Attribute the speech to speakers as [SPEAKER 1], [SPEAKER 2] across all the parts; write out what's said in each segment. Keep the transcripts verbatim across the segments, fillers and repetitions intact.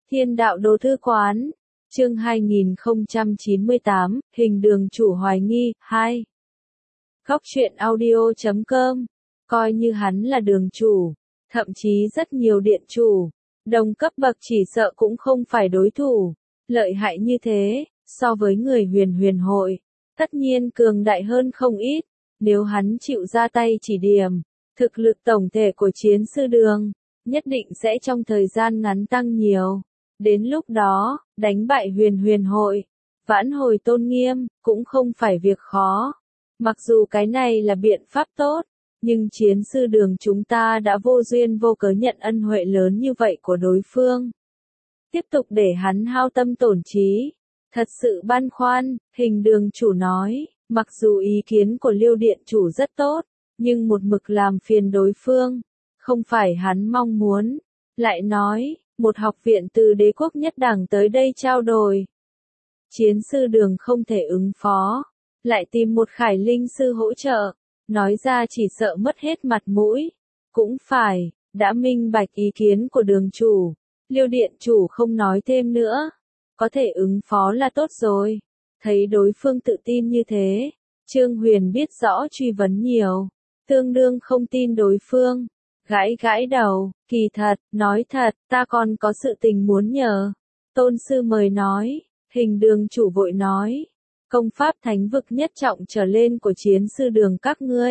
[SPEAKER 1] Thiên đạo đồ thư quán, chương hai nghìn không trăm chín mươi tám, hình đường chủ hoài nghi, hai. Góc truyện audio chấm com, coi như hắn là đường chủ, thậm chí rất nhiều điện chủ, đồng cấp bậc chỉ sợ cũng không phải đối thủ, lợi hại như thế, so với người huyền huyền hội, tất nhiên cường đại hơn không ít, nếu hắn chịu ra tay chỉ điểm, thực lực tổng thể của chiến sư đường, nhất định sẽ trong thời gian ngắn tăng nhiều. Đến lúc đó, đánh bại huyền huyền hội, vãn hồi tôn nghiêm, cũng không phải việc khó. Mặc dù cái này là biện pháp tốt, nhưng chiến sư đường chúng ta đã vô duyên vô cớ nhận ân huệ lớn như vậy của đối phương. Tiếp tục để hắn hao tâm tổn trí. Thật sự băn khoăn, hình đường chủ nói, mặc dù ý kiến của Liêu điện chủ rất tốt, nhưng một mực làm phiền đối phương, không phải hắn mong muốn. Lại nói, một học viện từ đế quốc nhất đẳng tới đây trao đổi. Chiến sư đường không thể ứng phó, lại tìm một khải linh sư hỗ trợ, nói ra chỉ sợ mất hết mặt mũi. Cũng phải, đã minh bạch ý kiến của đường chủ, Liêu điện chủ không nói thêm nữa, có thể ứng phó là tốt rồi. Thấy đối phương tự tin như thế, Trương Huyền biết rõ truy vấn nhiều, tương đương không tin đối phương. Gãi gãi đầu, kỳ thật, nói thật, ta còn có sự tình muốn nhờ. Tôn sư mời nói, hình đường chủ vội nói, công pháp thánh vực nhất trọng trở lên của chiến sư đường các ngươi.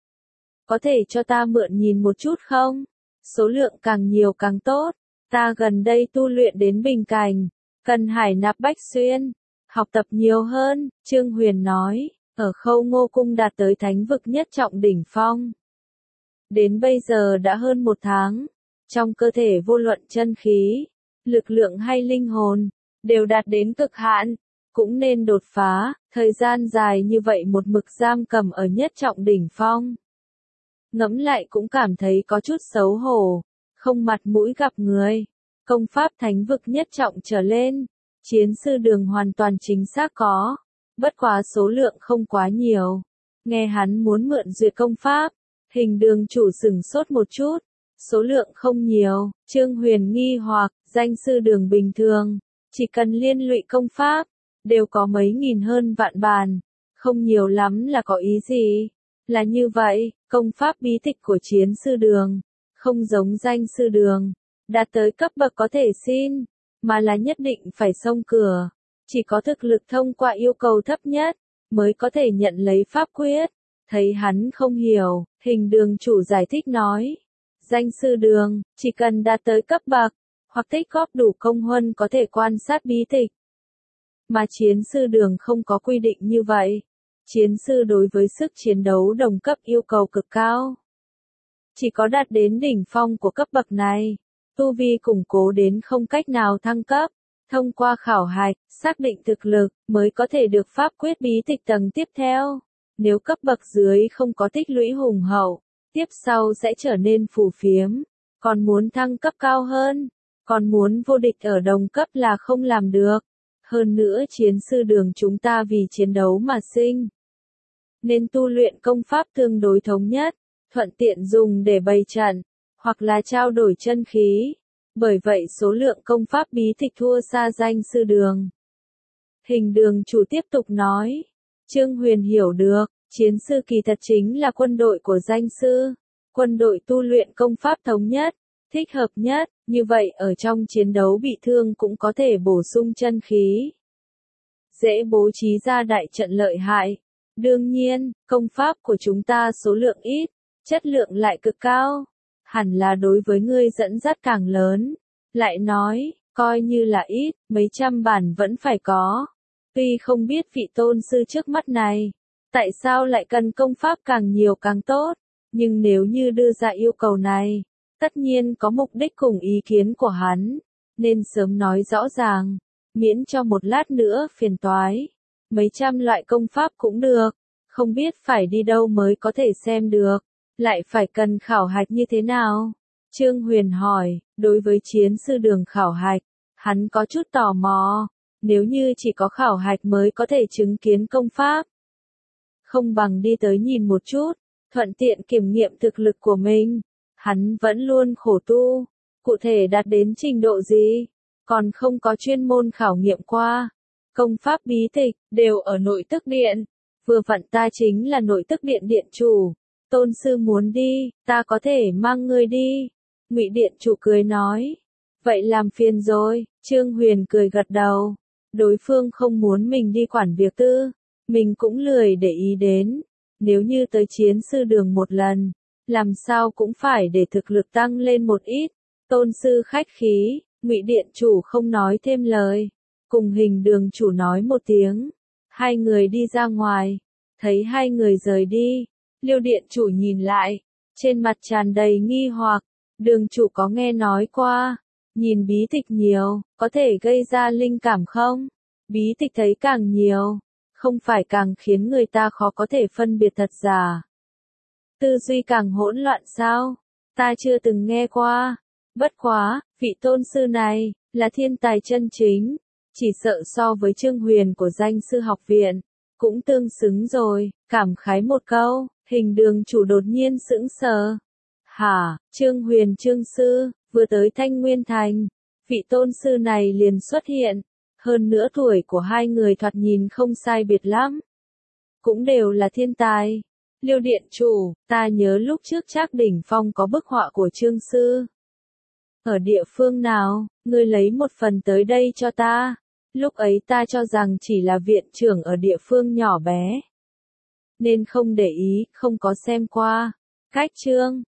[SPEAKER 1] Có thể cho ta mượn nhìn một chút không? Số lượng càng nhiều càng tốt, ta gần đây tu luyện đến bình cảnh, cần hải nạp bách xuyên, học tập nhiều hơn, Trương Huyền nói, ở khâu ngô cung đạt tới thánh vực nhất trọng đỉnh phong. Đến bây giờ đã hơn một tháng, trong cơ thể vô luận chân khí, lực lượng hay linh hồn, đều đạt đến cực hạn, cũng nên đột phá, thời gian dài như vậy một mực giam cầm ở nhất trọng đỉnh phong. Ngẫm lại cũng cảm thấy có chút xấu hổ, không mặt mũi gặp người, công pháp thánh vực nhất trọng trở lên, chiến sư đường hoàn toàn chính xác có, bất quá số lượng không quá nhiều. Nghe hắn muốn mượn duyệt công pháp, hình đường chủ sửng sốt một chút, số lượng không nhiều, Trương Huyền nghi hoặc, danh sư đường bình thường, chỉ cần liên lụy công pháp, đều có mấy nghìn hơn vạn bàn, không nhiều lắm là có ý gì, là như vậy, công pháp bí tịch của chiến sư đường, không giống danh sư đường, đạt tới cấp bậc có thể xin, mà là nhất định phải xông cửa, chỉ có thực lực thông qua yêu cầu thấp nhất, mới có thể nhận lấy pháp quyết. Thấy hắn không hiểu, hình đường chủ giải thích nói, danh sư đường, chỉ cần đạt tới cấp bậc, hoặc tích góp đủ công huân có thể quan sát bí tịch. Mà chiến sư đường không có quy định như vậy. Chiến sư đối với sức chiến đấu đồng cấp yêu cầu cực cao. Chỉ có đạt đến đỉnh phong của cấp bậc này, tu vi củng cố đến không cách nào thăng cấp, thông qua khảo hạch, xác định thực lực, mới có thể được pháp quyết bí tịch tầng tiếp theo. Nếu cấp bậc dưới không có tích lũy hùng hậu, tiếp sau sẽ trở nên phù phiếm, còn muốn thăng cấp cao hơn, còn muốn vô địch ở đồng cấp là không làm được. Hơn nữa chiến sư đường chúng ta vì chiến đấu mà sinh, nên tu luyện công pháp tương đối thống nhất, thuận tiện dùng để bày trận, hoặc là trao đổi chân khí. Bởi vậy số lượng công pháp bí tịch thua xa danh sư đường. Hình đường chủ tiếp tục nói. Trương Huyền hiểu được, chiến sư kỳ thật chính là quân đội của danh sư, quân đội tu luyện công pháp thống nhất, thích hợp nhất, như vậy ở trong chiến đấu bị thương cũng có thể bổ sung chân khí. Dễ bố trí ra đại trận lợi hại. Đương nhiên, công pháp của chúng ta số lượng ít, chất lượng lại cực cao, hẳn là đối với ngươi dẫn dắt càng lớn. Lại nói, coi như là ít, mấy trăm bản vẫn phải có. Tuy không biết vị tôn sư trước mắt này, tại sao lại cần công pháp càng nhiều càng tốt, nhưng nếu như đưa ra yêu cầu này, tất nhiên có mục đích cùng ý kiến của hắn, nên sớm nói rõ ràng, miễn cho một lát nữa phiền toái. Mấy trăm loại công pháp cũng được, không biết phải đi đâu mới có thể xem được, lại phải cần khảo hạch như thế nào? Trương Huyền hỏi, đối với chiến sư đường khảo hạch, hắn có chút tò mò. Nếu như chỉ có khảo hạch mới có thể chứng kiến công pháp, không bằng đi tới nhìn một chút, thuận tiện kiểm nghiệm thực lực của mình. Hắn vẫn luôn khổ tu, cụ thể đạt đến trình độ gì, còn không có chuyên môn khảo nghiệm qua. Công pháp bí tịch, đều ở nội tức điện. Vừa vặn ta chính là nội tức điện điện chủ. Tôn sư muốn đi, ta có thể mang ngươi đi. Ngụy điện chủ cười nói. Vậy làm phiền rồi, Trương Huyền cười gật đầu. Đối phương không muốn mình đi quản việc tư, mình cũng lười để ý đến. Nếu như tới chiến sư đường một lần, làm sao cũng phải để thực lực tăng lên một ít. Tôn sư khách khí, Ngụy điện chủ không nói thêm lời, cùng Hình đường chủ nói một tiếng. Hai người đi ra ngoài, thấy hai người rời đi, Liêu điện chủ nhìn lại, trên mặt tràn đầy nghi hoặc. Đường chủ có nghe nói qua, nhìn bí tịch nhiều, có thể gây ra linh cảm không? Bí tịch thấy càng nhiều, không phải càng khiến người ta khó có thể phân biệt thật giả. Tư duy càng hỗn loạn sao? Ta chưa từng nghe qua. Bất quá, vị tôn sư này, là thiên tài chân chính. Chỉ sợ so với Trương Huyền của danh sư học viện, cũng tương xứng rồi. Cảm khái một câu, Hình đường chủ đột nhiên sững sờ. Hả, Trương Huyền Trương sư, vừa tới Thanh Nguyên Thành. Vị tôn sư này liền xuất hiện. Hơn nữa tuổi của hai người thoạt nhìn không sai biệt lắm. Cũng đều là thiên tài. Liêu điện chủ, ta nhớ lúc trước Trác Đỉnh Phong có bức họa của Trương sư. Ở địa phương nào, ngươi lấy một phần tới đây cho ta. Lúc ấy ta cho rằng chỉ là viện trưởng ở địa phương nhỏ bé, nên không để ý, không có xem qua. Cách chương